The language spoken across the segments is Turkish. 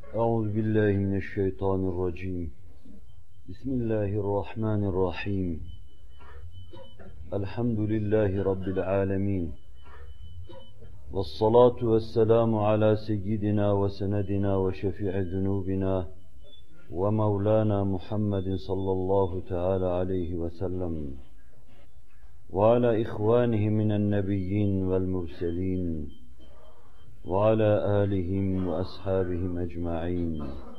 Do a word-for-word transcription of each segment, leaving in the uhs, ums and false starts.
أعوذ بالله من الشيطان الرجيم. بسم الله الرحمن الرحيم. الحمد لله رب العالمين. والصلاة والسلام على سيدنا وسندنا وشفيع ذنوبنا ومولانا محمد صلى الله تعالى عليه وسلم وعلى إخوانه من النبيين والمرسلين وعلى آلهم وأصحابهم أجمعين.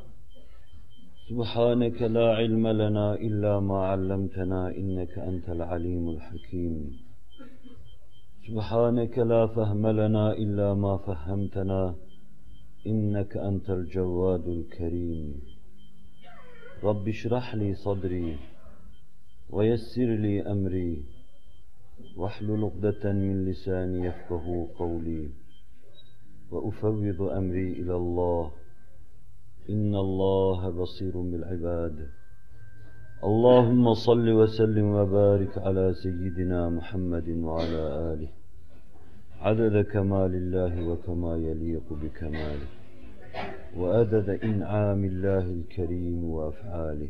سبحانك لا علم لنا إلا ما علمتنا إنك أنت العليم الحكيم. سبحانك لا فهم لنا إلا ما فهمتنا إنك أنت الجواد الكريم. رب اشرح لي صدري ويسر لي أمري واحلل عقدة من لساني يفقهوا قولي وأفوض أمري إلى الله إن الله بصير بالعباد. اللهم صل وسلم وبارك على سيدنا محمد وعلى آله عدد كمال الله وكما يليق بكماله وعدد إنعام الله الكريم وأفعاله.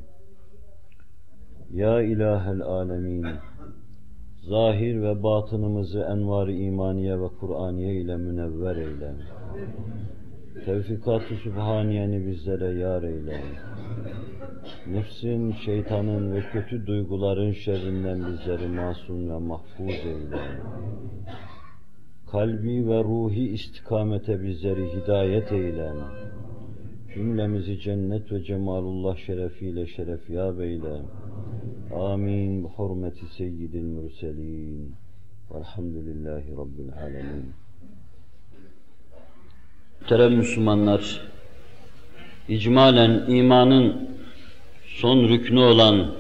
Ya İlahel Alemin, zahir ve batınımızı envar-ı imaniye ve Kur'aniye ile münevver eyle. Tevfikat-ı Sübhaniyeni bizlere yar eyle. Nefsin, şeytanın ve kötü duyguların şerrinden bizleri masum ve mahfuz eyle. Kalbi ve ruhi istikamete bizleri hidayet eyle. Cümlemizi cennet ve cemalullah şerefiyle şerefyab eyle. Amin. Hurmeti seyyidil mürselin. Velhamdülillahi Rabbil alemin. Muhterem Müslümanlar, icmalen imanın son rüknü olan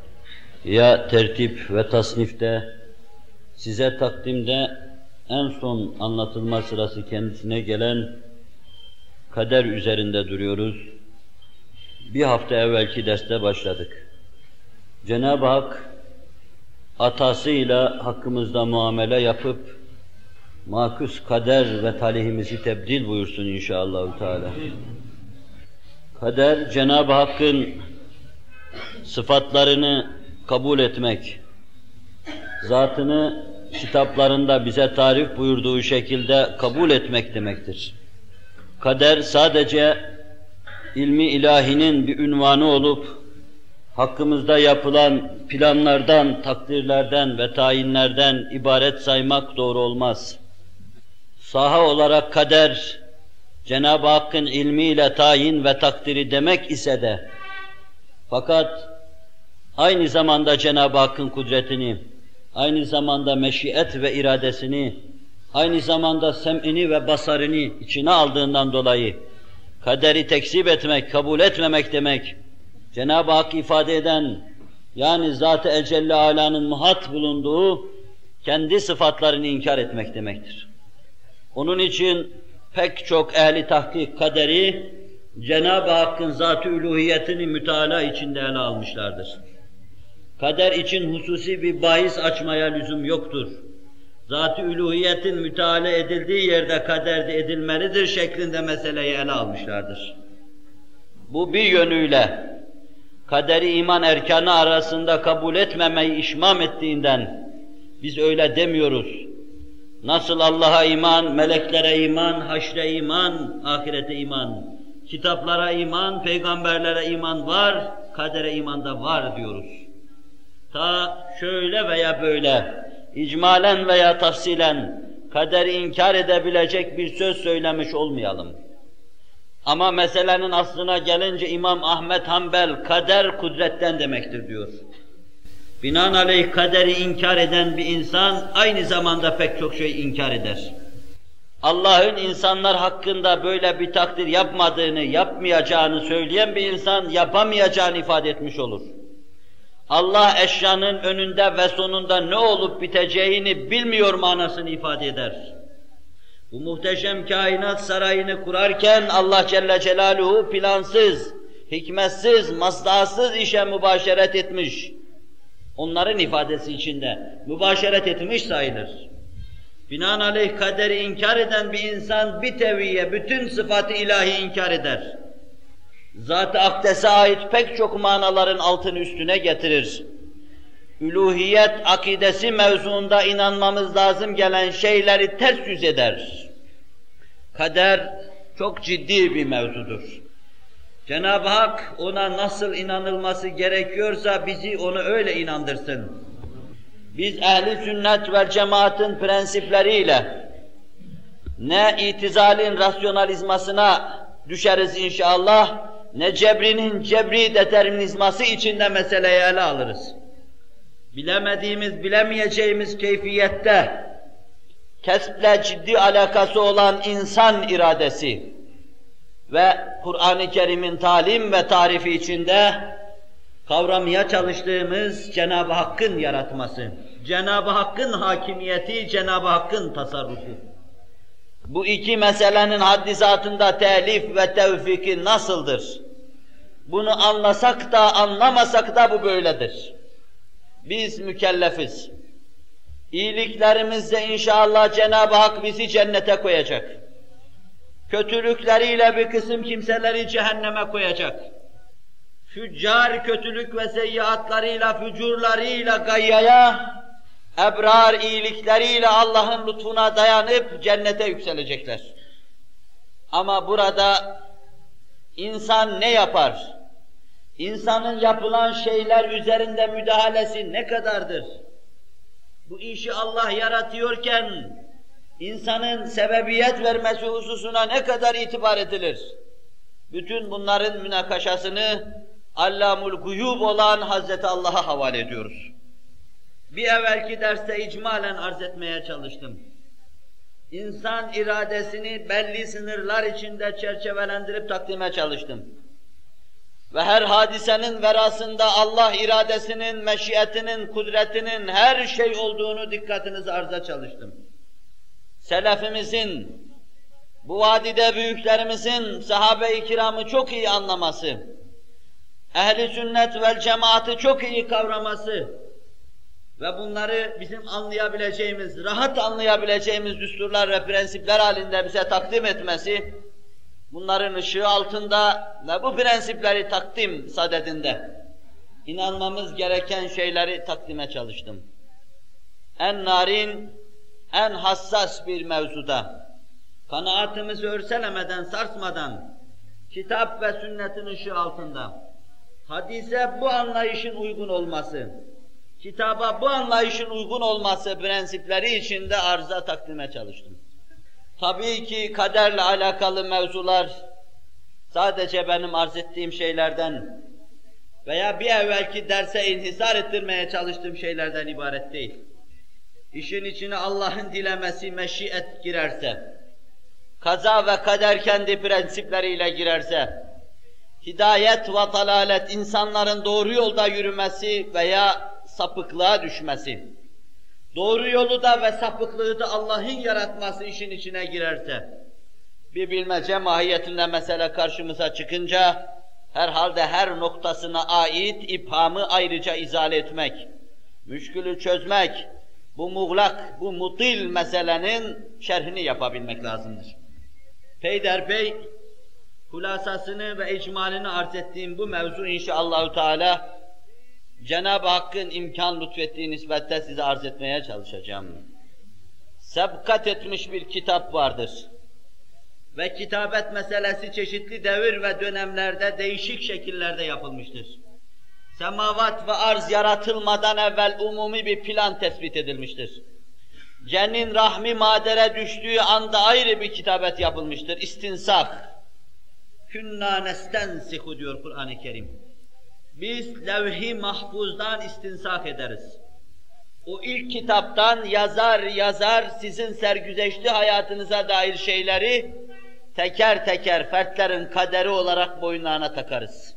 ya tertip ve tasnifte, size takdimde en son anlatılma sırası kendisine gelen kader üzerinde duruyoruz. Bir hafta evvelki derste başladık. Cenab-ı Hak atasıyla hakkımızda muamele yapıp makus kader ve talihimizi tebdil buyursun inşallah Teala. Kader, Cenab-ı Hakk'ın sıfatlarını kabul etmek, zatını kitaplarında bize tarif buyurduğu şekilde kabul etmek demektir. Kader sadece ilmi ilahinin bir ünvanı olup hakkımızda yapılan planlardan, takdirlerden ve tayinlerden ibaret saymak doğru olmaz. Saha olarak kader, Cenab-ı Hakk'ın ilmiyle tayin ve takdiri demek ise de, fakat aynı zamanda Cenab-ı Hakk'ın kudretini, aynı zamanda meşiyet ve iradesini, aynı zamanda sem'ini ve basarını içine aldığından dolayı kaderi tekzip etmek, kabul etmemek demek, Cenab-ı Hak ifade eden, yani Zat-ı Ecelle Alâ'nın muhat bulunduğu kendi sıfatlarını inkar etmek demektir. Onun için pek çok ehli tahkik kaderi Cenab-ı Hakk'ın zat-ı uluhiyetini müteala içinde ele almışlardır. Kader için hususi bir bahis açmaya lüzum yoktur. Zat-ı uluhiyetin müteala edildiği yerde kader de edilmelidir şeklinde meseleyi ele almışlardır. Bu bir yönüyle kaderi iman erkanı arasında kabul etmemeyi işmam ettiğinden biz öyle demiyoruz. Nasıl Allah'a iman, meleklere iman, haşre iman, ahirete iman, kitaplara iman, peygamberlere iman var, kadere iman da var diyoruz. Ta şöyle veya böyle, icmalen veya tafsilen kaderi inkar edebilecek bir söz söylemiş olmayalım. Ama meselenin aslına gelince İmam Ahmed Hanbel kader kudretten demektir diyor. Binaenaleyh kaderi inkar eden bir insan aynı zamanda pek çok şey inkar eder. Allah'ın insanlar hakkında böyle bir takdir yapmadığını, yapmayacağını söyleyen bir insan yapamayacağını ifade etmiş olur. Allah eşyanın önünde ve sonunda ne olup biteceğini bilmiyor manasını ifade eder. Bu muhteşem kainat sarayını kurarken Allah Celle Celaluhu plansız, hikmetsiz, maslahatsız işe mübaşeret etmiş. Onların ifadesi içinde mübaşeret etmiş sayılır. Binaenaleyh kaderi inkar eden bir insan bir teviye bütün sıfat-ı ilahi inkar eder. Zat-ı Akdes'e ait pek çok manaların altını üstüne getirir. Üluhiyet akidesi mevzuunda inanmamız lazım gelen şeyleri ters yüz eder. Kader çok ciddi bir mevzudur. Cenab-ı Hak ona nasıl inanılması gerekiyorsa bizi onu öyle inandırsın. Biz ehli sünnet ve cemaatin prensipleriyle ne itizalin rasyonalizmasına düşeriz inşallah, ne cebrinin cebri determinizması içinde meseleyi ele alırız. Bilemediğimiz, bilemeyeceğimiz keyfiyette kesple ciddi alakası olan insan iradesi ve Kur'an-ı Kerim'in talim ve tarifi içinde kavramaya çalıştığımız Cenab-ı Hakk'ın yaratması, Cenab-ı Hakk'ın hakimiyeti, Cenab-ı Hakk'ın tasarrufu. Bu iki meselenin haddizatında telif ve tevfiki nasıldır? Bunu anlasak da anlamasak da bu böyledir. Biz mükellefiz. İyiliklerimizle inşallah Cenab-ı Hak bizi cennete koyacak. Kötülükleriyle bir kısım kimseleri cehenneme koyacak. Füccar kötülük ve seyyiatlarıyla, fücurlarıyla gayyaya, ebrar iyilikleriyle Allah'ın lütfuna dayanıp cennete yükselecekler. Ama burada insan ne yapar? İnsanın yapılan şeyler üzerinde müdahalesi ne kadardır? Bu işi Allah yaratıyorken insanın sebebiyet vermesi hususuna ne kadar itibar edilir? Bütün bunların münakaşasını Allamul Guyub olan Hazreti Allah'a havale ediyoruz. Bir evvelki derste icmalen arz etmeye çalıştım. İnsan iradesini belli sınırlar içinde çerçevelendirip takdime çalıştım. Ve her hadisenin verasında Allah iradesinin, meşiyetinin, kudretinin her şey olduğunu dikkatinizi arza çalıştım. Selefimizin, bu vadide büyüklerimizin sahabe-i kiramı çok iyi anlaması, ehli sünnet vel cemaati çok iyi kavraması ve bunları bizim anlayabileceğimiz, rahat anlayabileceğimiz düsturlar ve prensipler halinde bize takdim etmesi, bunların ışığı altında ve bu prensipleri takdim sadedinde inanmamız gereken şeyleri takdime çalıştım. En narin, en hassas bir mevzuda, kanaatimizi örselemeden, sarsmadan, kitap ve sünnetin ışığı altında, hadise bu anlayışın uygun olması, kitaba bu anlayışın uygun olması prensipleri içinde arıza takdime çalıştım. Tabii ki kaderle alakalı mevzular sadece benim arz ettiğim şeylerden veya bir evvelki derse inhisar ettirmeye çalıştığım şeylerden ibaret değil. İşin içine Allah'ın dilemesi, meşiyet girerse, kaza ve kader kendi prensipleriyle girerse, hidayet ve dalalet, insanların doğru yolda yürümesi veya sapıklığa düşmesi, doğru yolu da ve sapıklığı da Allah'ın yaratması işin içine girerse, bir bilmece mahiyetinde mesele karşımıza çıkınca, herhalde her noktasına ait ibhamı ayrıca izale etmek, müşkülü çözmek, bu muğlak, bu mutil meselenin şerhini yapabilmek lazımdır. Peyderpey, hulasasını ve icmalini arz ettiğim bu mevzu inşallahü teala, Cenab-ı Hakk'ın imkan lütfettiği nisbette size arz etmeye çalışacağım. Sebkat etmiş bir kitap vardır. Ve kitabet meselesi çeşitli devir ve dönemlerde değişik şekillerde yapılmıştır. Semavat ve arz yaratılmadan evvel umumi bir plan tespit edilmiştir. Cenin rahmi madere düştüğü anda ayrı bir kitabet yapılmıştır. İstinsak. Künna nestensihu diyor Kur'an-ı Kerim. Biz levh-i mahfuzdan istinsak ederiz. O ilk kitaptan yazar yazar sizin sergüzeşti hayatınıza dair şeyleri teker teker fertlerin kaderi olarak boynlarına takarız.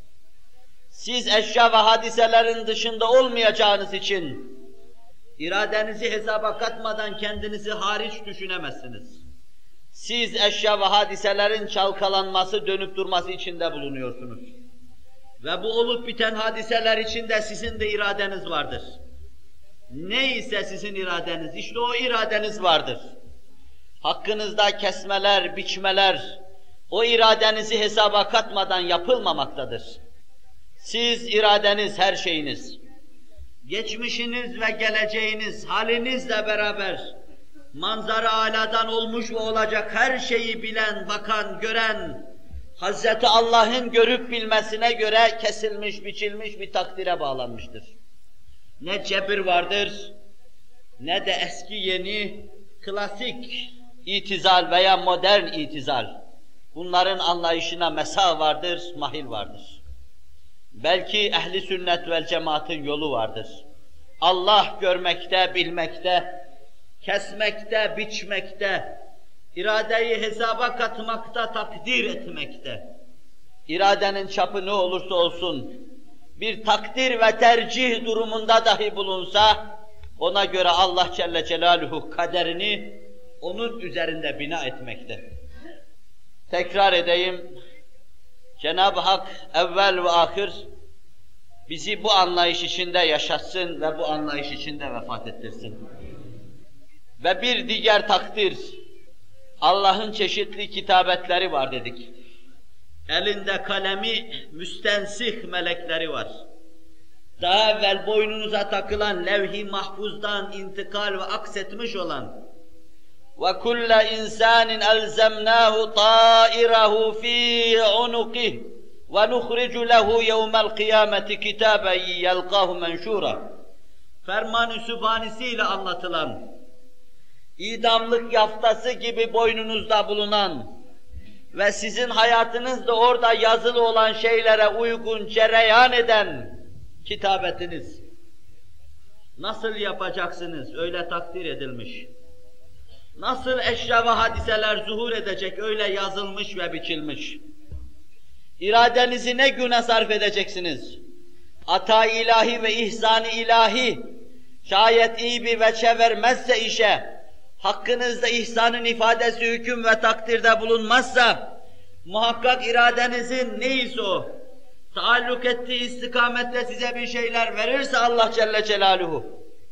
Siz eşya ve hadiselerin dışında olmayacağınız için iradenizi hesaba katmadan kendinizi hariç düşünemezsiniz. Siz eşya ve hadiselerin çalkalanması, dönüp durması içinde bulunuyorsunuz. Ve bu olup biten hadiseler içinde sizin de iradeniz vardır. Neyse sizin iradeniz, işte o iradeniz vardır. Hakkınızda kesmeler, biçmeler, o iradenizi hesaba katmadan yapılmamaktadır. Siz iradeniz her şeyiniz, geçmişiniz ve geleceğiniz halinizle beraber manzara aladan olmuş ve olacak her şeyi bilen, bakan, gören, Hazreti Allah'ın görüp bilmesine göre kesilmiş, biçilmiş bir takdire bağlanmıştır. Ne cebir vardır, ne de eski yeni, klasik itizal veya modern itizal. Bunların anlayışına mesa vardır, mahil vardır. Belki ehli sünnet vel cemaatin yolu vardır. Allah görmekte, bilmekte, kesmekte, biçmekte, iradeyi hesaba katmakta, takdir etmekte. İradenin çapı ne olursa olsun, bir takdir ve tercih durumunda dahi bulunsa, ona göre Allah Celle Celaluhu kaderini onun üzerinde bina etmekte. Tekrar edeyim, Cenab-ı Hak evvel ve ahir bizi bu anlayış içinde yaşatsın ve bu anlayış içinde vefat ettirsin. Ve bir diğer takdir, Allah'ın çeşitli kitabetleri var dedik. Elinde kalemi müstensih melekleri var. Daha evvel boynunuza takılan levh-i mahfuzdan intikal ve aksetmiş olan وَكُلَّ إِنْسَانٍ أَلْزَمْنَاهُ طَائِرَهُ فِي عُنُقِهِ وَنُخْرِجُ لَهُ يَوْمَ الْقِيَامَةِ كِتَابًا يَلْقَاهُ مَنْشُورًا Ferman-ı Sübhanisiyle anlatılan, idamlık yaftası gibi boynunuzda bulunan ve sizin hayatınızda orada yazılı olan şeylere uygun cereyan eden kitabetiniz. Nasıl yapacaksınız? Öyle takdir edilmiş. Nasıl eşya ve hadiseler zuhur edecek? Öyle yazılmış ve biçilmiş. İradenizi ne güne sarf edeceksiniz? Ata ilahi ve ihsan-ı ilahi şayet iyi bir veçe vermezse işe, hakkınızda ihsanın ifadesi hüküm ve takdirde bulunmazsa, muhakkak iradenizin neyse o, taalluk ettiği istikamette size bir şeyler verirse Allah Celle Celaluhu,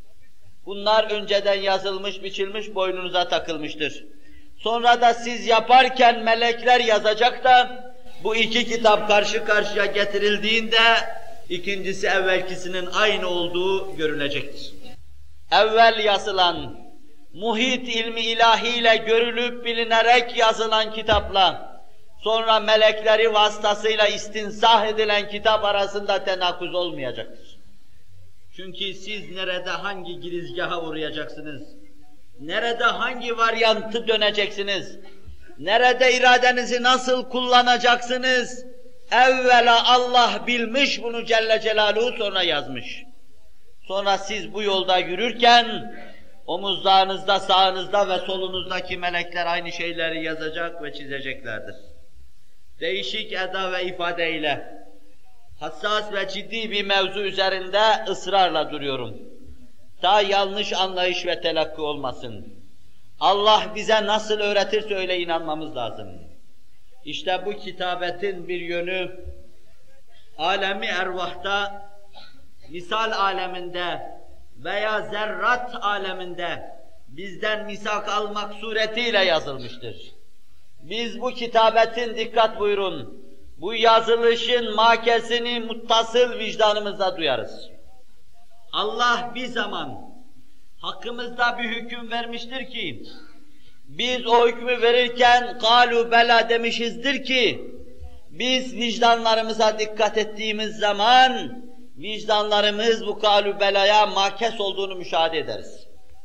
bunlar önceden yazılmış, biçilmiş, boynunuza takılmıştır. Sonra da siz yaparken melekler yazacak da, bu iki kitap karşı karşıya getirildiğinde, ikincisi evvelkisinin aynı olduğu görülecektir. Evvel yazılan, muhit ilmi ilahiyle görülüp bilinerek yazılan kitapla, sonra melekleri vasıtasıyla istinsah edilen kitap arasında tenakuz olmayacaktır. Çünkü siz nerede hangi girizgaha uğrayacaksınız, nerede hangi varyantı döneceksiniz, nerede iradenizi nasıl kullanacaksınız, evvela Allah bilmiş bunu Celle Celaluhu, sonra yazmış. Sonra siz bu yolda yürürken, omuzlarınızda, sağınızda ve solunuzdaki melekler aynı şeyleri yazacak ve çizeceklerdir. Değişik eda ve ifadeyle, hassas ve ciddi bir mevzu üzerinde ısrarla duruyorum. Ta yanlış anlayış ve telakki olmasın. Allah bize nasıl öğretirse öyle inanmamız lazım. İşte bu kitabetin bir yönü, alemi ervahta, misal aleminde veya zerrat aleminde bizden misak almak suretiyle yazılmıştır. Biz bu kitabetin, dikkat buyurun, bu yazılışın makesini muttasıl vicdanımızda duyarız. Allah bir zaman hakkımızda bir hüküm vermiştir ki, biz o hükmü verirken "Kalu bela" demişizdir ki, biz vicdanlarımıza dikkat ettiğimiz zaman, vicdanlarımız bu "Kalu bela'ya" makes olduğunu müşahede ederiz.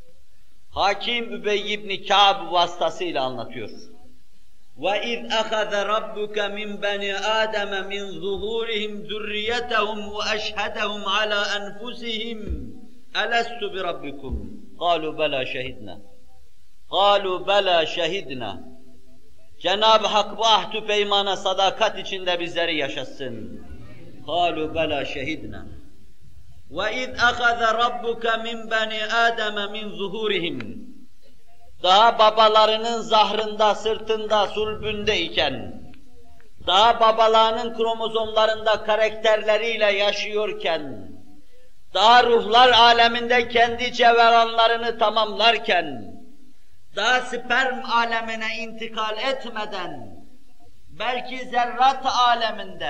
Hakim Übey ibn Kâb vasıtasıyla anlatıyor. وَاِذْ اَخَذَ رَبُّكَ مِنْ بَنِي آدَمَ مِنْ ظُهُورِهِمْ ذُرِّيَّتَهُمْ وَأَشْهَدَهُمْ عَلَى أَنْفُسِهِمْ أَلَسْتُ بِرَبِّكُمْ قَالُوا بَلَا شَهِدْنَا قَالُوا بَلَا شَهِدْنَا Cenab-ı Hak bu ahdü peymana sadakat içinde bizleri yaşatsın. قَالُوا بَلَا شَهِدْنَا وَاِذْ اَخَذَ رَبُّكَ مِنْ بَنِي آدَمَ مِنْ ظُهُورِهِمْ Daha babalarının zahrında, sırtında, sulbünde iken, daha babalarının kromozomlarında karakterleriyle yaşıyorken, daha ruhlar aleminde kendi cevheranlarını tamamlarken, daha sperm alemine intikal etmeden, belki zerrat aleminde,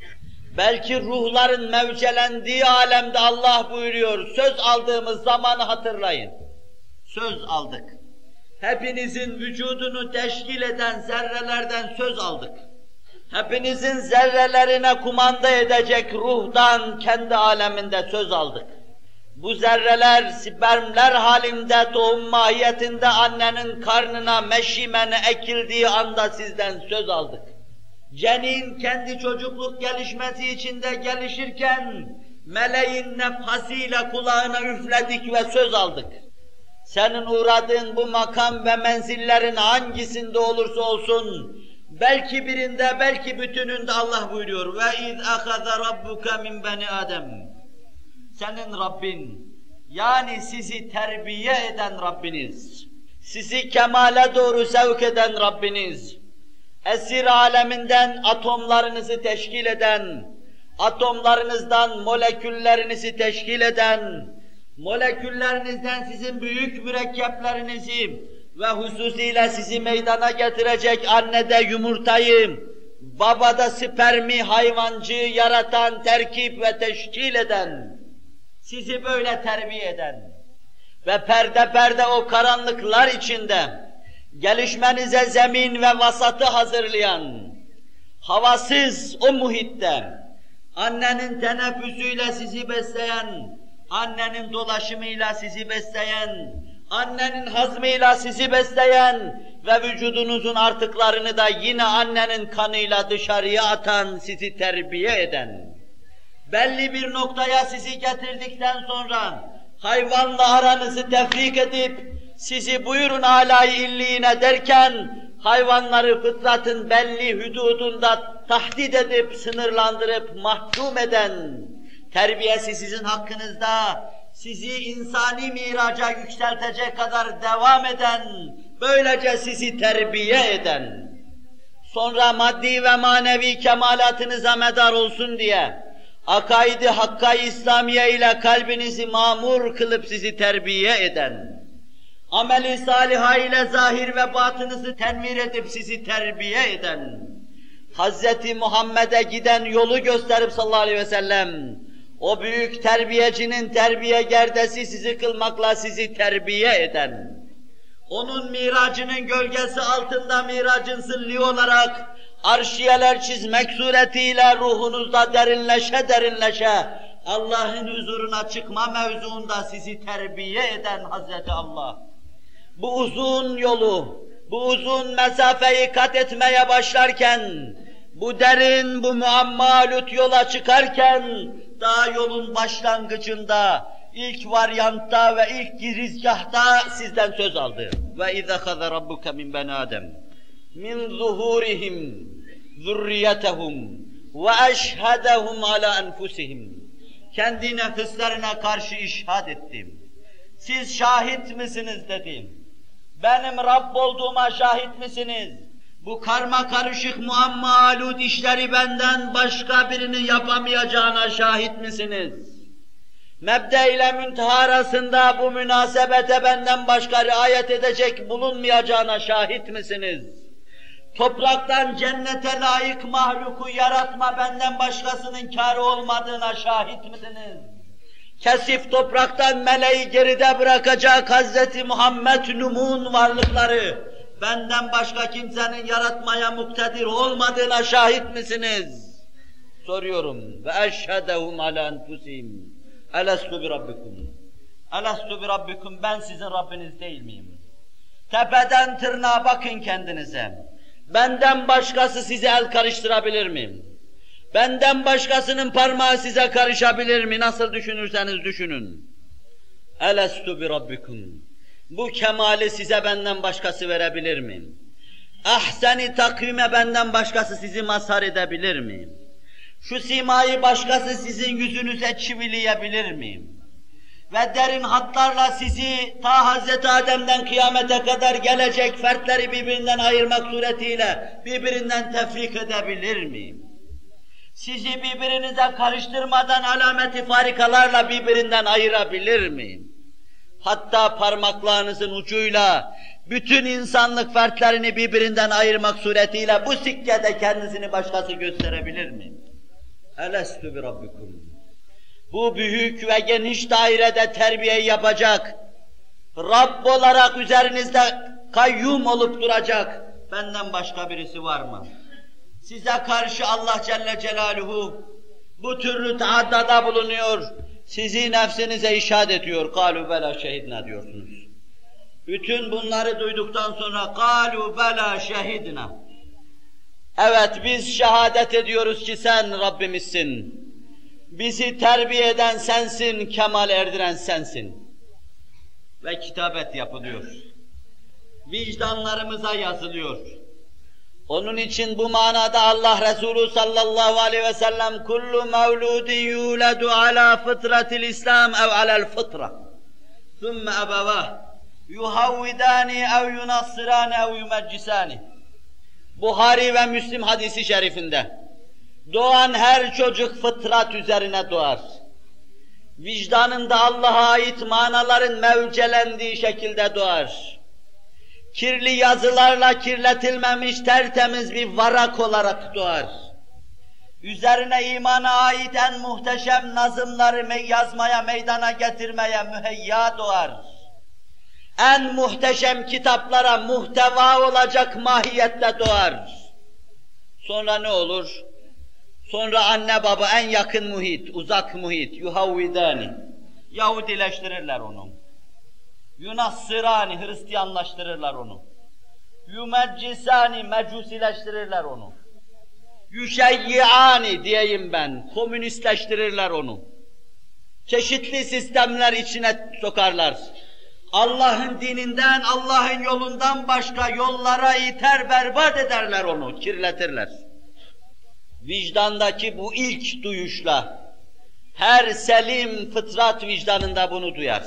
belki ruhların mevcelendiği alemde Allah buyuruyor, söz aldığımız zamanı hatırlayın. Söz aldık. Hepinizin vücudunu teşkil eden zerrelerden söz aldık. Hepinizin zerrelerine kumanda edecek ruhtan kendi aleminde söz aldık. Bu zerreler spermler halinde tohum mahiyetinde annenin karnına meşimene ekildiği anda sizden söz aldık. Cenin kendi çocukluk gelişmesi içinde gelişirken meleğin nefhasıyla kulağına üfledik ve söz aldık. Senin uğradığın bu makam ve menzillerin hangisinde olursa olsun, belki birinde, belki bütününde Allah buyuruyor. Ve iz ahaza rabbuka min bani Adem. Senin Rabbin, yani sizi terbiye eden Rabbiniz, sizi kemale doğru sevk eden Rabbiniz, esir aleminden atomlarınızı teşkil eden, atomlarınızdan moleküllerinizi teşkil eden, moleküllerinizden sizin büyük mürekkeplerinizi ve hususiyle sizi meydana getirecek annede yumurtayı, babada spermi hayvancığı yaratan, terkip ve teşkil eden, sizi böyle terbiye eden ve perde perde o karanlıklar içinde gelişmenize zemin ve vasatı hazırlayan, havasız o muhitte, annenin teneffüsüyle sizi besleyen, annenin dolaşımıyla sizi besleyen, annenin hazmıyla sizi besleyen ve vücudunuzun artıklarını da yine annenin kanıyla dışarıya atan, sizi terbiye eden, belli bir noktaya sizi getirdikten sonra hayvanla aranızı tefrik edip sizi buyurun âlâ-i illiğine derken hayvanları fıtratın belli hududunda tahdid edip, sınırlandırıp, mahkum eden, terbiyesi sizin hakkınızda, sizi insani miraca yükseltecek kadar devam eden, böylece sizi terbiye eden, sonra maddi ve manevi kemalatınıza medar olsun diye, akaid-i hakka-i İslamiye ile kalbinizi mamur kılıp sizi terbiye eden, ameli saliha ile zahir ve batınızı tenvir edip sizi terbiye eden, Hazreti Muhammed'e giden yolu gösterip sallallahu aleyhi ve sellem, o büyük terbiyecinin terbiye gerdesi sizi kılmakla sizi terbiye eden, onun miracının gölgesi altında miracın zilli olarak arşiyeler çizmek suretiyle ruhunuzda derinleşe derinleşe Allah'ın huzuruna çıkma mevzuunda sizi terbiye eden Hazreti Allah. Bu uzun yolu, bu uzun mesafeyi kat etmeye başlarken, bu derin, bu muammalut yola çıkarken, daha yolun başlangıcında, ilk varyantta ve ilk girizgahta sizden söz aldı. Ve izâ khâze rabbuke min bani Adem min zuhurihim zurriyetehum ve eşhedehum ala enfusihim. Kendi nefislerine karşı işhad ettim. Siz şahit misiniz dedim. Benim Rabb olduğuma şahit misiniz? Bu karma karışık muammalud işleri benden başka birinin yapamayacağına şahit misiniz? Mebde ile münteha arasında bu münasebete benden başka riayet edecek bulunmayacağına şahit misiniz? Topraktan cennete layık mahluku yaratma benden başkasının kârı olmadığına şahit misiniz? Kesif topraktan meleği geride bırakacak Hazreti Muhammed Numun varlıkları benden başka kimsenin yaratmaya muktedir olmadığına şahit misiniz? Soruyorum. Ve eşhedehum ala enfusihim. Elestu bi rabbikum. Elestu bi rabbikum. Ben sizin Rabbiniz değil miyim? Tepeden tırnağa bakın kendinize. Benden başkası size el karıştırabilir mi? Benden başkasının parmağı size karışabilir mi? Nasıl düşünürseniz düşünün. Elestu bi rabbikum. Bu kemali size benden başkası verebilir mi? Ahseni takvime benden başkası sizi mazhar edebilir mi? Şu simayı başkası sizin yüzünüze çivileyebilir mi? Ve derin hatlarla sizi ta Hazreti Adem'den kıyamete kadar gelecek fertleri birbirinden ayırmak suretiyle birbirinden tefrik edebilir mi? Sizi birbirinize karıştırmadan alameti farikalarla birbirinden ayırabilir mi? Hatta parmaklarınızın ucuyla bütün insanlık fertlerini birbirinden ayırmak suretiyle bu sikkede kendisini başkası gösterebilir mi? Elestü bi rabbikum. Bu büyük ve geniş dairede terbiye yapacak, Rabb olarak üzerinizde kayyum olup duracak benden başka birisi var mı? Size karşı Allah Celle Celaluhu bu türlü taaddada bulunuyor, sizi nefsinize işaret ediyor. Kalu bela şehidna diyorsunuz. Bütün bunları duyduktan sonra kalu bela şehidna. Evet, biz şehadet ediyoruz ki sen Rabbimizsin. Bizi terbiye eden sensin, kemal erdiren sensin. Ve kitabet yapılıyor. Vicdanlarımıza yazılıyor. Onun için bu manada Allah Resulü sallallahu aleyhi ve sellem kullu mevludin yuledu ala fıtratil İslam ev alel fıtra. Thumme ebevah yuhavvidani ev yunassirani ev yumeccisani. Buhari ve Müslim hadisi şerifinde doğan her çocuk fıtrat üzerine doğar. Vicdanında Allah'a ait manaların mevcelendiği şekilde doğar. Kirli yazılarla kirletilmemiş tertemiz bir varak olarak doğar. Üzerine imana ait en muhteşem nazımları yazmaya, meydana getirmeye müheyya doğar. En muhteşem kitaplara muhteva olacak mahiyette doğar. Sonra ne olur? Sonra anne baba en yakın muhit, uzak muhit, yuhavvidani. Yahudileştirirler onu. Yunassirani, Hristiyanlaştırırlar onu. Yumeccisani, mecusileştirirler onu. Yüşeyyiani diyeyim ben, komünistleştirirler onu. Çeşitli sistemler içine sokarlar. Allah'ın dininden, Allah'ın yolundan başka yollara iter berbat ederler onu, kirletirler. Vicdandaki bu ilk duyuşla, her selim fıtrat vicdanında bunu duyar.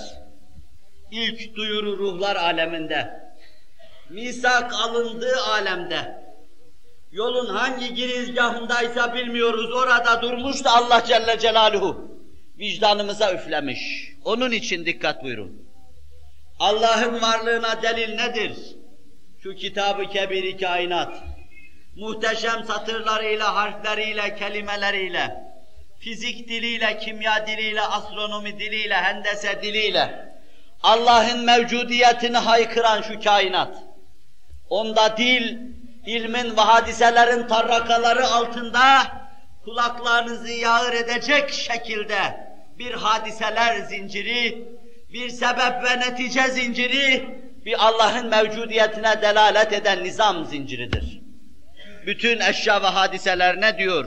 İlk duyuru ruhlar aleminde, misak alındığı alemde, yolun hangi girizgahındaysa bilmiyoruz, orada durmuş da Allah Celle Celaluhu vicdanımıza üflemiş. Onun için dikkat buyurun. Allah'ın varlığına delil nedir? Şu kitab-ı kebir-i kainat, muhteşem satırlarıyla, harfleriyle, kelimeleriyle, fizik diliyle, kimya diliyle, astronomi diliyle, hendese diliyle, Allah'ın mevcudiyetini haykıran şu kainat, onda dil, ilmin ve hadiselerin tarrakaları altında kulaklarınızı yağır edecek şekilde bir hadiseler zinciri, bir sebep ve netice zinciri, bir Allah'ın mevcudiyetine delalet eden nizam zinciridir. Bütün eşya ve hadiseler ne diyor?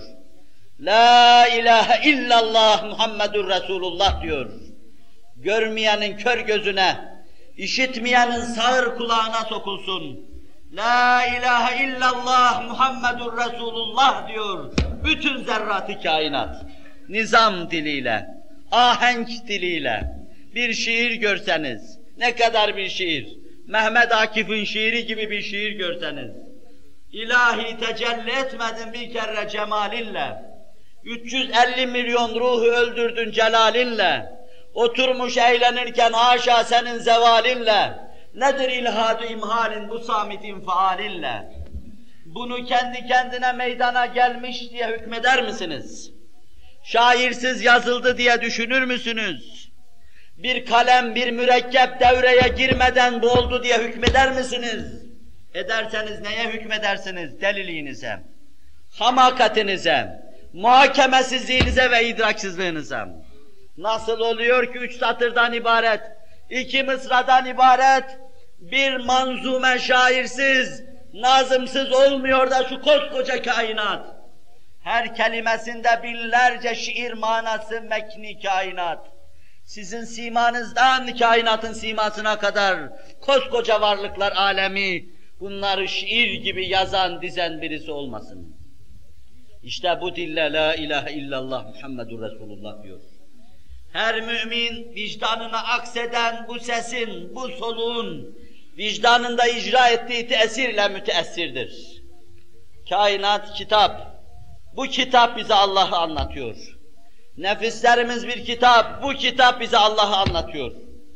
La ilahe illallah Muhammedur Resulullah diyor. Görmeyenin kör gözüne, işitmeyenin sağır kulağına sokulsun. La ilahe illallah Muhammedur Resulullah diyor. Bütün zerrat-ı kainat, nizam diliyle, ahenk diliyle, bir şiir görseniz, ne kadar bir şiir, Mehmet Akif'in şiiri gibi bir şiir görseniz, İlahi tecelli etmedin bir kere cemalinle, üç yüz elli milyon ruhu öldürdün celalinle, oturmuş eğlenirken haşa senin zevalinle, nedir ilhad-ı imhalin bu samit infialinle? Bunu kendi kendine meydana gelmiş diye hükmeder misiniz? Şairsiz yazıldı diye düşünür müsünüz? Bir kalem, bir mürekkep devreye girmeden bu oldu diye hükmeder misiniz? Ederseniz neye hükmedersiniz? Deliliğinize, hamakatinize, muhakemesizliğinize ve idraksizliğinize. Nasıl oluyor ki üç satırdan ibaret, iki mısradan ibaret, bir manzume şairsiz, nazımsız olmuyor da şu koskoca kainat. Her kelimesinde binlerce şiir manası mekni kainat. Sizin simanızdan kainatın simasına kadar koskoca varlıklar alemi, bunları şiir gibi yazan, dizen birisi olmasın. İşte bu dille la ilahe illallah Muhammedur Resulullah diyor. Her mümin vicdanına akseden bu sesin, bu soluğun vicdanında icra ettiği tesirle müteessirdir. Kainat kitap, bu kitap bize Allah'ı anlatıyor. Nefislerimiz bir kitap, bu kitap bize Allah'ı anlatıyor.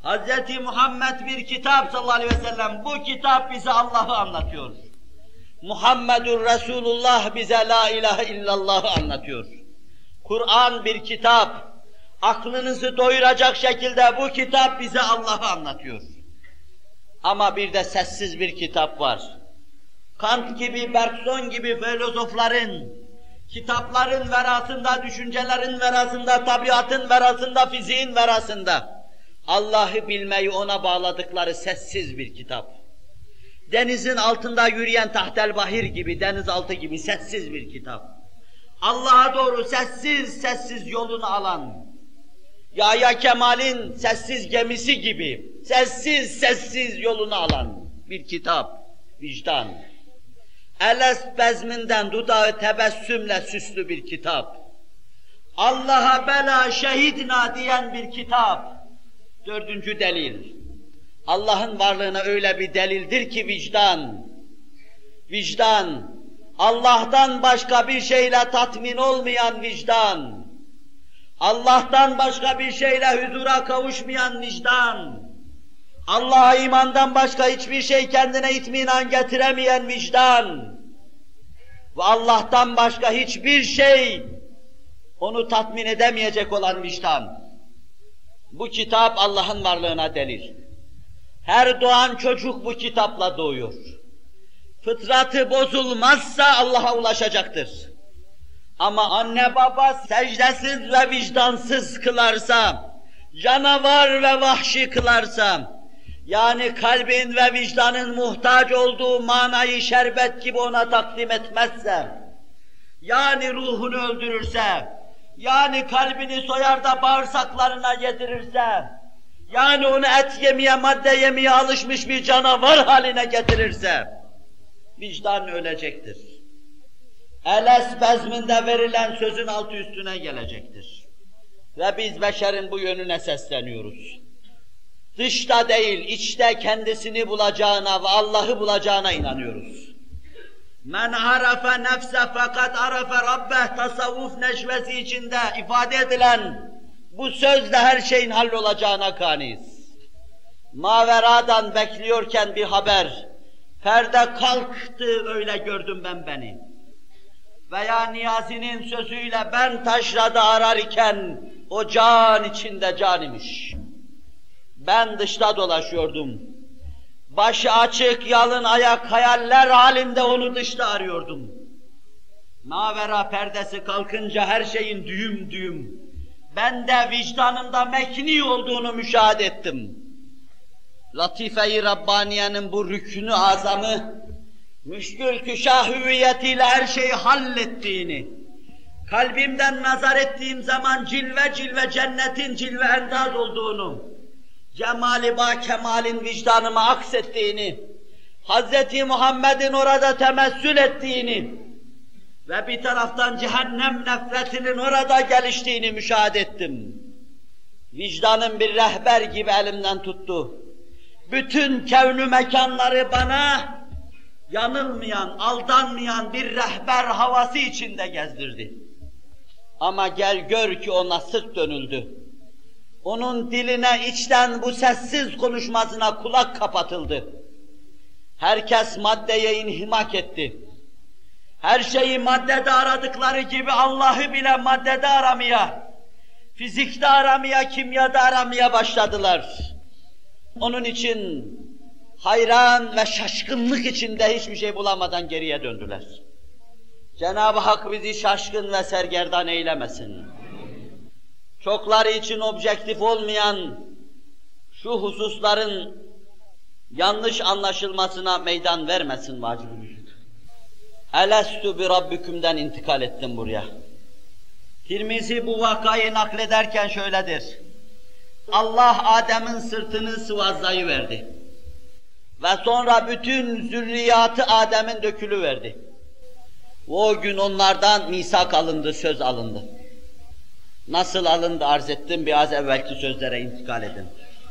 Hazreti Muhammed bir kitap sallallahu aleyhi ve sellem, bu kitap bize Allah'ı anlatıyor. Muhammedur Resulullah bize la ilahe illallah'ı anlatıyor. Kur'an bir kitap, aklınızı doyuracak şekilde bu kitap bize Allah'ı anlatıyor. Ama bir de sessiz bir kitap var. Kant gibi, Bergson gibi filozofların, kitapların verasında, düşüncelerin verasında, tabiatın verasında, fiziğin verasında Allah'ı bilmeyi ona bağladıkları sessiz bir kitap. Denizin altında yürüyen tahtel bahir gibi, denizaltı gibi sessiz bir kitap. Allah'a doğru sessiz sessiz yolunu alan, Yahya Kemal'in sessiz gemisi gibi sessiz sessiz yolunu alan bir kitap, vicdan. Elest bezminden dudağı tebessümle süslü bir kitap. Allah'a bela şehidna diyen bir kitap. Dördüncü delil. Allah'ın varlığına öyle bir delildir ki vicdan. Vicdan, Allah'tan başka bir şeyle tatmin olmayan vicdan. Allah'tan başka bir şeyle huzura kavuşmayan vicdan. Allah'a imandan başka hiçbir şey kendine itminan getiremeyen vicdan. Ve Allah'tan başka hiçbir şey onu tatmin edemeyecek olan vicdan. Bu kitap Allah'ın varlığına delil. Her doğan çocuk bu kitapla doğuyor. Fıtratı bozulmazsa Allah'a ulaşacaktır. Ama anne baba secdesiz ve vicdansız kılarsa, canavar ve vahşi kılarsa, yani kalbin ve vicdanın muhtaç olduğu manayı şerbet gibi ona takdim etmezse, yani ruhunu öldürürse, yani kalbini soyar da bağırsaklarına yedirirse, yani onu et yemeye, madde yemeye alışmış bir canavar haline getirirse, vicdan ölecektir. Eles bezminde verilen sözün altı üstüne gelecektir. Ve biz beşerin bu yönüne sesleniyoruz. Dışta değil, içte kendisini bulacağına ve Allah'ı bulacağına inanıyoruz. Men arafe nefse fakat arafe rabbeh tasavvuf neşvesi içinde ifade edilen bu sözle her şeyin hallolacağına kaniyiz. Maveradan bekliyorken bir haber, perde kalktı öyle gördüm ben beni. Veya Niyazi'nin sözüyle ben taşrada arar iken o can içinde can imiş. Ben dışta dolaşıyordum. Başı açık, yalın ayak hayaller halinde onu dışta arıyordum. Mavera perdesi kalkınca her şeyin düğüm düğüm, ben de vicdanımda mekni olduğunu müşahede ettim. Latife-i Rabbaniye'nin bu rüknü azamı, müşkül küşah hüviyetiyle her şeyi hallettiğini, kalbimden nazar ettiğim zaman cilve cilve cennetin cilve endaz olduğunu, cemali ba kemalin vicdanıma aksettiğini, Hazreti Muhammed'in orada temessül ettiğini ve bir taraftan cehennem nefretinin orada geliştiğini müşahede ettim. Vicdanım bir rehber gibi elimden tuttu. Bütün kevnü mekanları bana yanılmayan, aldanmayan bir rehber havası içinde gezdirdi. Ama gel gör ki ona sırt dönüldü. Onun diline içten bu sessiz konuşmasına kulak kapatıldı. Herkes maddeye inhimak etti. Her şeyi maddede aradıkları gibi Allah'ı bile maddede aramaya, fizikte aramaya, kimyada aramaya başladılar. Onun için hayran ve şaşkınlık içinde hiçbir şey bulamadan geriye döndüler. Cenab-ı Hak bizi şaşkın ve sergerdan eylemesin. Çokları için objektif olmayan şu hususların yanlış anlaşılmasına meydan vermesin vacibimiz. Elestu bi rabbikümden intikal ettim buraya. Tirmizi bu vakayı naklederken şöyledir. Allah Adem'in sırtını sıvazlayıverdi. Ve sonra bütün zürriyatı Adem'in dökülüverdi. O gün onlardan misak alındı, söz alındı. Nasıl alındı arz ettim, biraz evvelki sözlere intikal edin.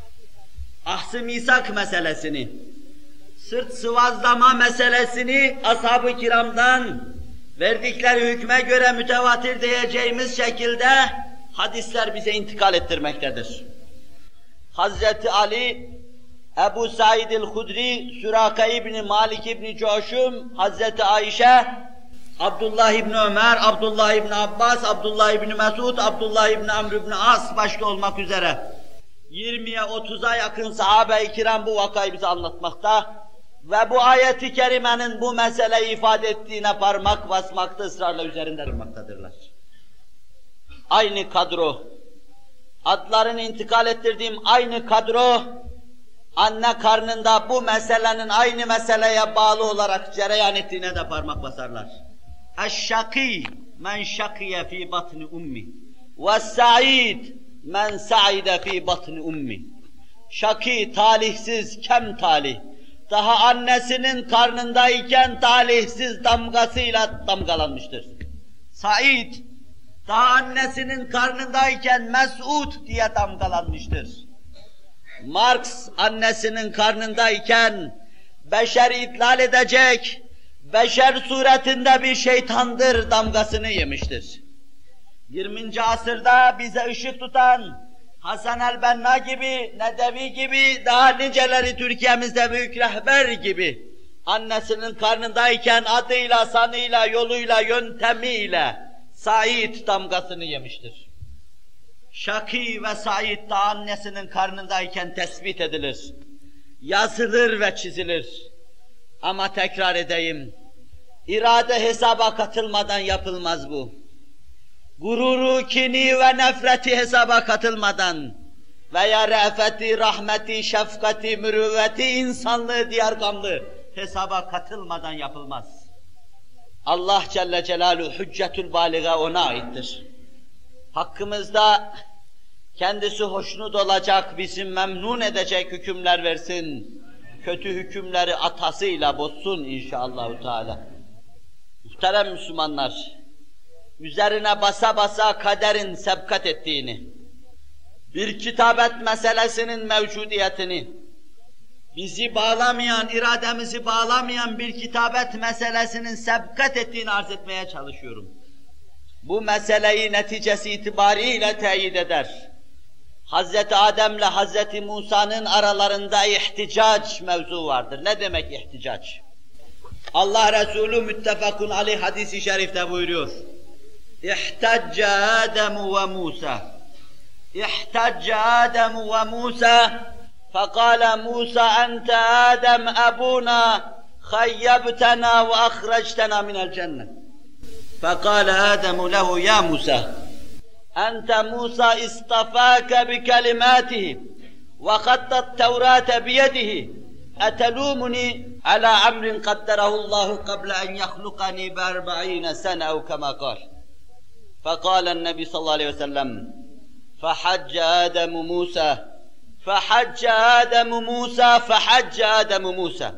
Ahs-ı misak meselesini, sırt sıvazlama meselesini ashab-ı kiramdan verdikleri hükme göre mütevatir diyeceğimiz şekilde hadisler bize intikal ettirmektedir. Hazreti Ali, Ebu Said el-Hudri, Süraka İbni Malik İbni Coşum, Hazreti Ayşe, Abdullah İbni Ömer, Abdullah İbni Abbas, Abdullah İbni Mesud, Abdullah İbni Amr İbni As başta olmak üzere yirmiye otuza yakın sahabe-i kiram bu vakayı bize anlatmakta ve bu ayeti kerimenin bu meseleyi ifade ettiğine parmak basmakta, ısrarla üzerinde durmaktadırlar. Aynı kadro, adlarını intikal ettirdiğim aynı kadro, anne karnında bu meselenin aynı meseleye bağlı olarak cereyan ettiğine de parmak basarlar. Eşşakî men şakiye fî batni ummi ve's-sa'id men sa'ide fî batni ummi. Şakî, talihsiz, kem talih. Daha annesinin karnındayken talihsiz damgasıyla damgalanmıştır. Said, daha annesinin karnındayken mes'ud diye damgalanmıştır. Marx, annesinin karnındayken beşer idlal edecek, beşer suretinde bir şeytandır damgasını yemiştir. yirminci asırda bize ışık tutan Hasan el-Benna gibi, Nedevi gibi, daha niceleri Türkiye'mizde büyük rehber gibi annesinin karnındayken adıyla, sanıyla, yoluyla, yöntemiyle Said damgasını yemiştir. Şakî ve Said da annesinin karnındayken tespit edilir, yazılır ve çizilir. Ama tekrar edeyim, irade hesaba katılmadan yapılmaz bu. Gururu, kini ve nefreti hesaba katılmadan veya re'feti, rahmeti, şefkati, mürüvveti, insanlığı, diyargamlığı hesaba katılmadan yapılmaz. Allah Celle Celaluhu hüccetül bâliga ona aittir. Hakkımızda kendisi hoşnut olacak, bizi memnun edecek hükümler versin. Kötü hükümleri atasıyla bozsun inşallahü teâlâ. Muhterem Müslümanlar, üzerine basa basa kaderin sebkat ettiğini, bir kitabet meselesinin mevcudiyetini, bizi bağlamayan, irademizi bağlamayan bir kitabet meselesinin sebkat ettiğini arz etmeye çalışıyorum. Bu meseleyi neticesi itibariyle teyit eder. Hazreti Adem'le Hazreti Musa'nın aralarında ihticac mevzu vardır. Ne demek ihticac? Allah Resulü müttefakun aleyh hadis-i şerifte buyuruyor. İhtacca Ademu ve Musa. İhtacca Ademu ve Musa. Fekale Musa ente Adem ebuna hayyebtena ve ahrectena minel cennet. Fekale Ademu lehu ya Musa. Ente Musa istafâke bi kelimâtihi ve kattat Tevrâte biyedihi. Etelûmuni ala amrin kadderahullahu qabla en yahlukani bi erba'ine sene ev kema kâl. Fekâlen Nebi sallallahu aleyhi ve sellem fehacce Ademu Musa fehacce Ademu Musa fehacce Ademu Musa.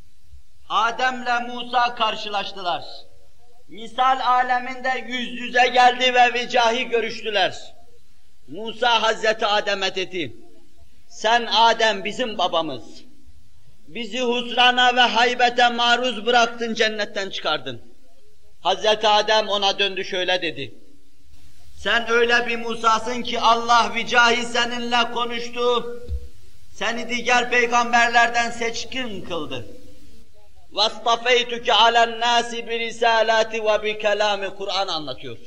Adem'le Musa karşılaştılar. Misal aleminde yüz yüze geldi ve vicahi görüştüler. Musa Hazreti Adem'e dedi, sen Adem bizim babamız, bizi husrana ve haybete maruz bıraktın, cennetten çıkardın. Hazreti Adem ona döndü şöyle dedi, sen öyle bir Musa'sın ki Allah vicahi seninle konuştu, seni diğer peygamberlerden seçkin kıldı. وَاسْطَفَيْتُكَ عَلَى النَّاسِ بِرِسَالَاتِ وَبِكَلَامِ Kur'an anlatıyor.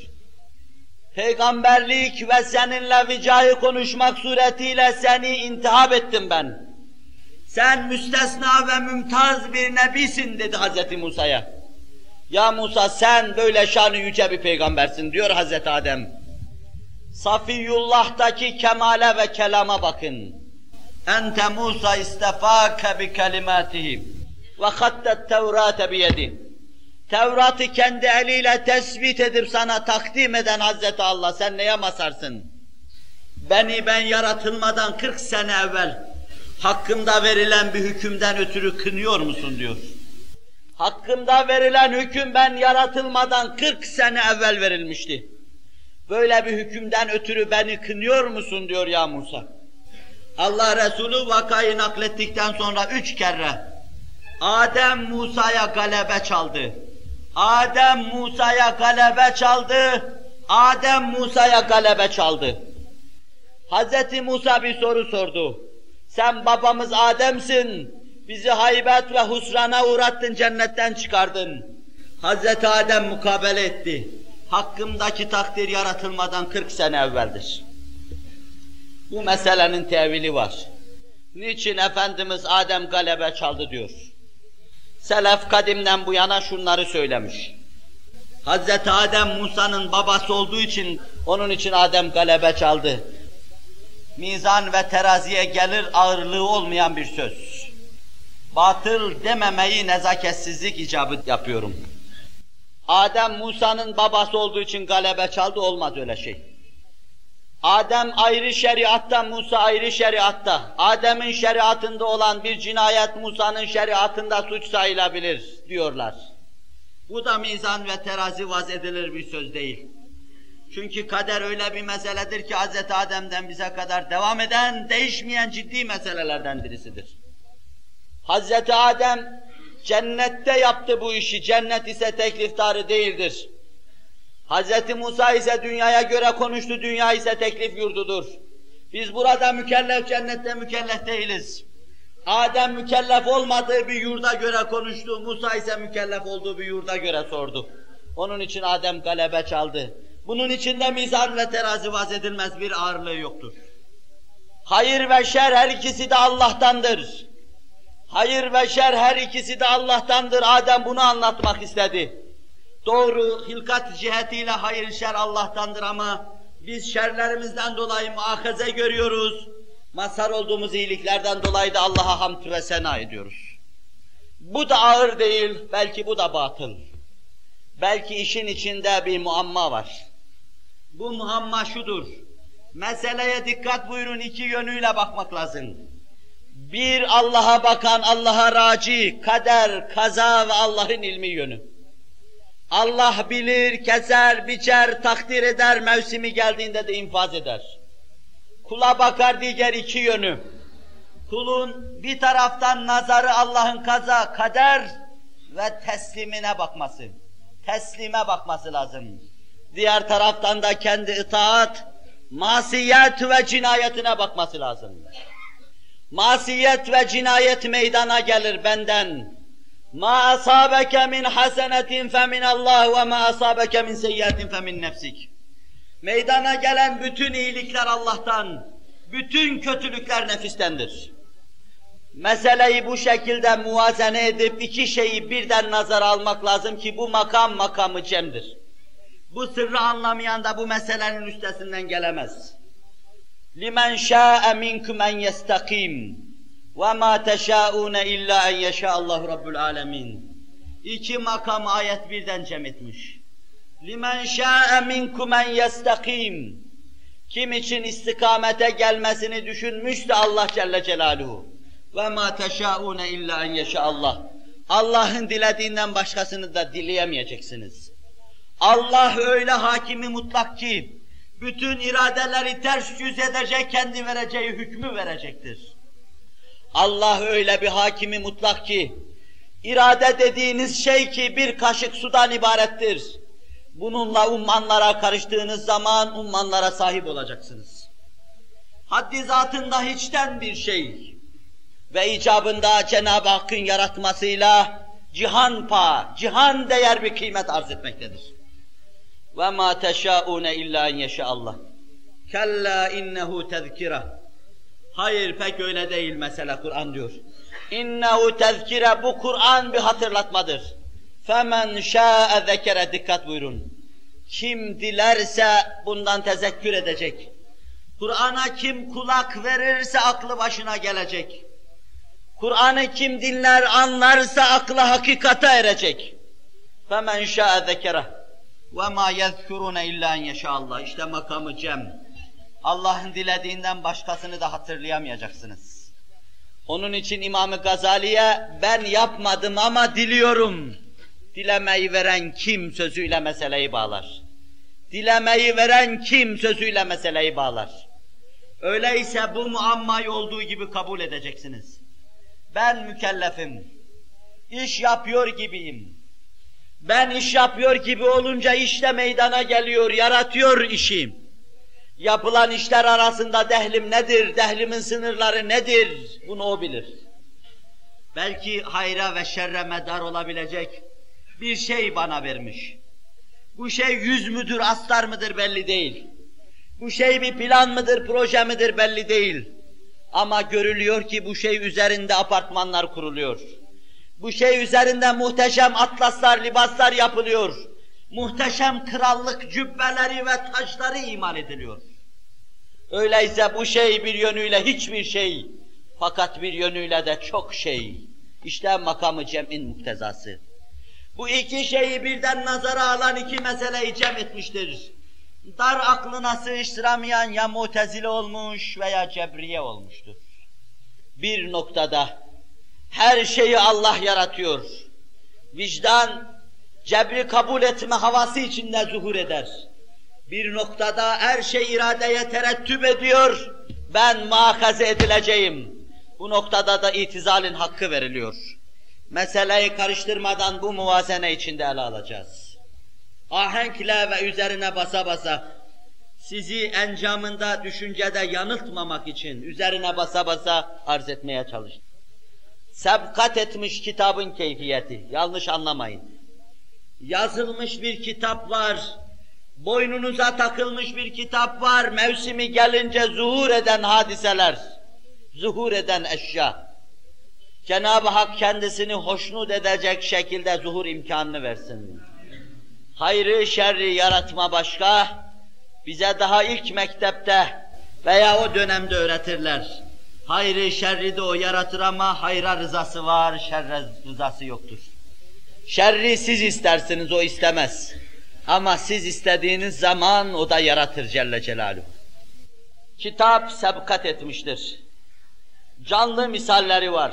Peygamberlik ve seninle vicahi konuşmak suretiyle seni intihab ettim ben. Sen müstesna ve mümtaz bir nebisin dedi Hazreti Musa'ya. Ya Musa sen böyle şanı yüce bir peygambersin diyor Hazreti Adem. Safiyullah'taki kemale ve kelama bakın. Ente Musa istefâke bi kelimâtihi. Ve hattet Tevrat'e biyedi. Tevrat'ı kendi eliyle tespit edip sana takdim eden Hazreti Allah, sen neye masarsın? Beni ben yaratılmadan kırk sene evvel hakkımda verilen bir hükümden ötürü kınıyor musun diyor. Hakkımda verilen hüküm ben yaratılmadan kırk sene evvel verilmişti. Böyle bir hükümden ötürü beni kınıyor musun diyor ya Musa. Allah Resulü vakayı naklettikten sonra üç kere Adem Musa'ya galebe çaldı. Adem Musa'ya galebe çaldı. Adem Musa'ya galebe çaldı. Hazreti Musa bir soru sordu. Sen babamız Adem'sin, bizi haybet ve husrana uğrattın, cennetten çıkardın. Hazreti Adem mukabele etti. Hakkımdaki takdir yaratılmadan kırk sene evveldir. Bu meselenin tevili var. Niçin Efendimiz Adem galebe çaldı diyor. Selef kadimden bu yana şunları söylemiş. Hazreti Adem Musa'nın babası olduğu için, onun için Adem galebe çaldı. Mizan ve teraziye gelir ağırlığı olmayan bir söz. Batıl dememeyi nezaketsizlik icabı yapıyorum. Adem Musa'nın babası olduğu için galebe çaldı, olmaz öyle şey. Adem ayrı şeriatta, Musa ayrı şeriatta. Adem'in şeriatında olan bir cinayet Musa'nın şeriatında suç sayılabilir diyorlar. Bu da mizan ve terazi vaz edilir bir söz değil. Çünkü kader öyle bir meseledir ki Hazreti Adem'den bize kadar devam eden, değişmeyen ciddi meselelerden birisidir. Hazreti Adem cennette yaptı bu işi, cennet ise tekliftarı değildir. Hazreti Musa ise dünyaya göre konuştu, dünya ise teklif yurdudur. Biz burada mükellef, cennette mükellef değiliz. Adem mükellef olmadığı bir yurda göre konuştu, Musa ise mükellef olduğu bir yurda göre sordu. Onun için Adem galebe çaldı. Bunun içinde mizan ve terazi vaz edilmez bir ağırlığı yoktur. Hayır ve şer her ikisi de Allah'tandır. Hayır ve şer her ikisi de Allah'tandır. Adem bunu anlatmak istedi. Doğru, hilkat cihetiyle hayır şer Allah'tandır ama biz şerlerimizden dolayı muahaze görüyoruz. Mazhar olduğumuz iyiliklerden dolayı da Allah'a hamd ve sena ediyoruz. Bu da ağır değil, belki bu da batıl. Belki işin içinde bir muamma var. Bu muamma şudur. Meseleye dikkat buyurun, iki yönüyle bakmak lazım. Bir, Allah'a bakan, Allah'a raci, kader, kaza ve Allah'ın ilmi yönü. Allah bilir, keser, biçer, takdir eder, mevsimi geldiğinde de infaz eder. Kula bakar diğer iki yönü. Kulun bir taraftan nazarı Allah'ın kaza, kader ve teslimine bakması. Teslime bakması lazım. Diğer taraftan da kendi itaat, masiyet ve cinayetine bakması lazım. Masiyet ve cinayet meydana gelir benden. Ma asabeke min hasenetin fe min Allah ve ma asabeke min seyyiatin fe min nefsik. Meydana gelen bütün iyilikler Allah'tan, bütün kötülükler nefistendir. Meseleyi bu şekilde muvazene edip iki şeyi birden nazara almak lazım ki bu makam makamı cemdir. Bu sırrı anlamayan da bu meselenin üstesinden gelemez. لِمَنْ شَاءَ مِنْكُمْ اَنْ يَسْتَقِيمٌ وَمَا تَشَاءُونَ اِلَّا اَنْ يَشَاءَ اللّٰهُ رَبُّ الْعَالَمِينَ. İki makam ayet birden cem etmiş. لِمَنْ شَاءَ مِنْكُمْ اَنْ يَسْتَقِيمٌ. Kim için istikamete gelmesini düşünmüşse Allah Celle Celaluhu. وَمَا تَشَاءُونَ اِلَّا اَنْ يَشَاءَ اللّٰهُ. Allah'ın dilediğinden başkasını da dileyemeyeceksiniz. Allah öyle hakimi mutlak ki, bütün iradeleri ters yüz edecek, kendi vereceği hükmü verecektir. Allah öyle bir hakimi mutlak ki, irade dediğiniz şey ki bir kaşık sudan ibarettir. Bununla ummanlara karıştığınız zaman ummanlara sahip olacaksınız. Haddi zatında hiçten bir şey ve icabında Cenab-ı Hakk'ın yaratmasıyla cihan pa, cihan değer bir kıymet arz etmektedir. وَمَا تَشَاءُونَ اِلَّا اَنْ يَشَاءَ اللّٰهِ كَلَّا اِنَّهُ تَذْكِرَةٌ. Hayır, pek öyle değil mesele, Kur'an diyor. İnnehu tezkire, bu Kur'an bir hatırlatmadır. Femen şâ'e zekere, dikkat buyurun. Kim dilerse bundan tezekkür edecek. Kur'an'a kim kulak verirse aklı başına gelecek. Kur'an'ı kim dinler, anlarsa aklı hakikate erecek. Femen şâ'e zekere ve mâ yezkurûne illâ en yeşâallâh. İşte makamı cem. Allah'ın dilediğinden başkasını da hatırlayamayacaksınız. Onun için İmam-ı Gazali'ye ben yapmadım ama diliyorum. Dilemeyi veren kim sözüyle meseleyi bağlar. Dilemeyi veren kim sözüyle meseleyi bağlar. Öyleyse bu muammayı olduğu gibi kabul edeceksiniz. Ben mükellefim. İş yapıyor gibiyim. Ben iş yapıyor gibi olunca işte meydana geliyor, yaratıyor işi. Yapılan işler arasında dehlim nedir, dehlimin sınırları nedir, bunu o bilir. Belki hayra ve şerre medar olabilecek bir şey bana vermiş. Bu şey yüz müdür, astar mıdır belli değil. Bu şey bir plan mıdır, proje midir belli değil. Ama görülüyor ki bu şey üzerinde apartmanlar kuruluyor. Bu şey üzerinde muhteşem atlaslar, libaslar yapılıyor. Muhteşem krallık cübbeleri ve taçları imal ediliyor. Öyleyse bu şey bir yönüyle hiçbir şey, fakat bir yönüyle de çok şey. İşte makamı cem'in muktezası. Bu iki şeyi birden nazara alan iki meseleyi cem etmiştir. Dar aklına sığıştıramayan ya Mu'tezile olmuş veya Cebriye olmuştur. Bir noktada her şeyi Allah yaratıyor. Vicdan, cebri kabul etme havası içinde zuhur eder. Bir noktada her şey iradeye terettüp ediyor, ben muakaze edileceğim. Bu noktada da itizalin hakkı veriliyor. Meseleyi karıştırmadan bu muvazene içinde ele alacağız. Ahenkle ve üzerine basa basa, sizi encamında, düşüncede yanıltmamak için üzerine basa basa arz etmeye çalıştım. Sebkat etmiş kitabın keyfiyeti, yanlış anlamayın. Yazılmış bir kitap var, boynunuza takılmış bir kitap var, mevsimi gelince zuhur eden hadiseler, zuhur eden eşya. Cenab-ı Hak kendisini hoşnut edecek şekilde zuhur imkanını versin. Hayrı şerri yaratma başka, bize daha ilk mektepte veya o dönemde öğretirler. Hayrı şerri de o yaratır ama hayra rızası var, şerre rızası yoktur. Şerri siz istersiniz, o istemez. Ama siz istediğiniz zaman o da yaratır Celle Celaluhu. Kitap sebkat etmiştir. Canlı misalleri var.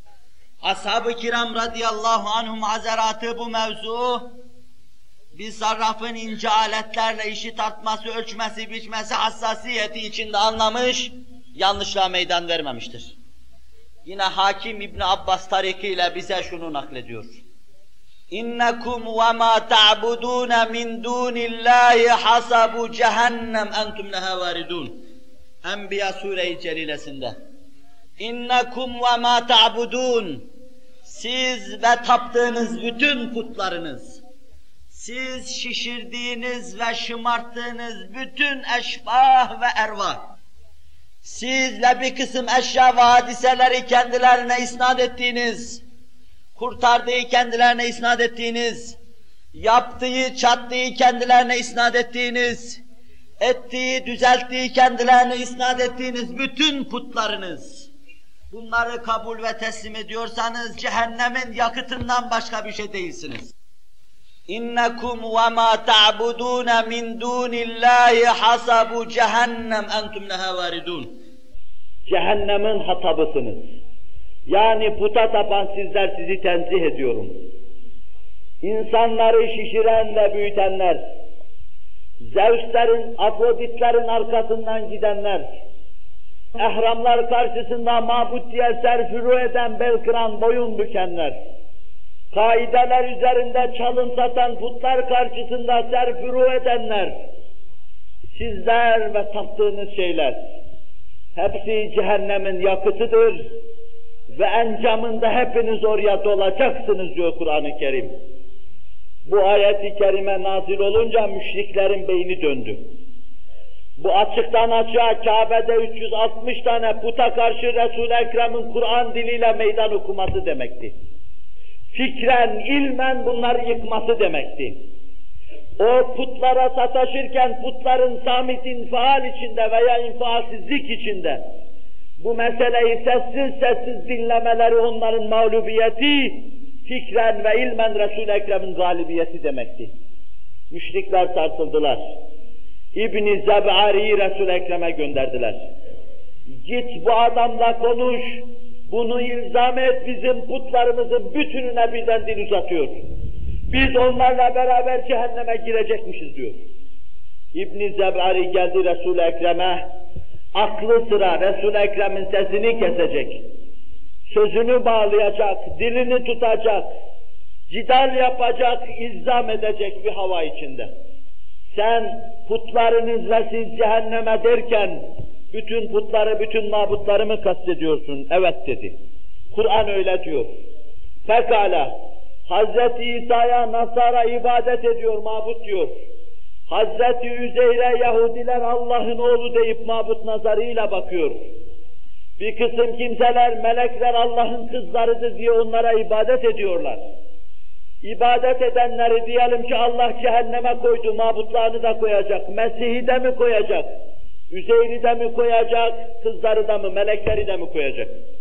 Ashab-ı kiram radıyallahu anhum hazaratı bu mevzu, bir zarrafın ince aletlerle işi tartması, ölçmesi, biçmesi hassasiyeti içinde anlamış, yanlışlığa meydan vermemiştir. Yine Hakim İbn Abbas tarikiyle bize şunu naklediyor. İnnekum ve ma ta'budun min dunillahi hasabu cehennem entum leha varidun. Enbiya Sure-i Celilesinde. İnnekum ve ma ta'budun. Siz ve taptığınız bütün putlarınız, siz şişirdiğiniz ve şımarttığınız bütün eşbah ve ervah, sizle bir kısım eşya ve hadiseleri kendilerine isnat ettiğiniz, kurtardığı kendilerine isnat ettiğiniz, yaptığı, çattığı kendilerine isnat ettiğiniz, ettiği, düzelttiği kendilerine isnat ettiğiniz bütün putlarınız, bunları kabul ve teslim ediyorsanız cehennemin yakıtından başka bir şey değilsiniz. İnnekum ve ma ta'budun min dunillahi hasabu cehennem entum leha varidun. Cehennemin hatabısınız. Yani puta tapan sizler, sizi tenzih ediyorum. İnsanları şişiren ve büyütenler, Zeus'lerin, Afroditlerin arkasından gidenler, ehramlar karşısında mabut diye serfuru eden, bel kıran, boyun bükenler, kaideler üzerinde çalım satan putlar karşısında serfuru edenler, sizler ve taptığınız şeyler, hepsi cehennemin yakıtıdır ve encamında hepiniz oraya dolacaksınız diyor Kur'an-ı Kerim. Bu ayet-i kerime nazil olunca müşriklerin beyni döndü. Bu açıktan açığa Kabe'de üç yüz altmış tane puta karşı Resul-i Ekrem'in Kur'an diliyle meydan okuması demekti. Fikren, ilmen bunları yıkması demekti. O putlara sataşırken putların samit infial içinde veya infialsizlik içinde bu meseleyi sessiz sessiz dinlemeleri onların mağlubiyeti, fikren ve ilmen Resul-i Ekrem'in galibiyeti demekti. Müşrikler sarsıldılar. İbn-i Zeb'ari'yi Resul-i Ekrem'e gönderdiler. Git bu adamla konuş, bunu ilzam et, bizim putlarımızın bütününe birden dil uzatıyor. Biz onlarla beraber cehenneme girecekmişiz diyor. İbn-i Zeb'ari geldi Resul-i Ekrem'e, aklı sıra Resul-i Ekrem'in sesini kesecek, sözünü bağlayacak, dilini tutacak, cidal yapacak, ilzam edecek bir hava içinde. sen putlarınız ve siz cehenneme derken bütün putları, bütün mabutları mı kastediyorsun? Evet dedi. Kur'an öyle diyor. Pekala, Hazreti İsa'ya Nasara ibadet ediyor, mabut diyor. Hazreti Üzeyr'e Yahudiler Allah'ın oğlu deyip mabut nazarıyla bakıyor. Bir kısım kimseler, melekler Allah'ın kızlarıdır diye onlara ibadet ediyorlar. İbadet edenleri diyelim ki Allah cehenneme koydu, mabutlarını da koyacak. Mesih'i de mi koyacak? Üzeyr'i de mi koyacak? Kızları da mı, melekleri de mi koyacak?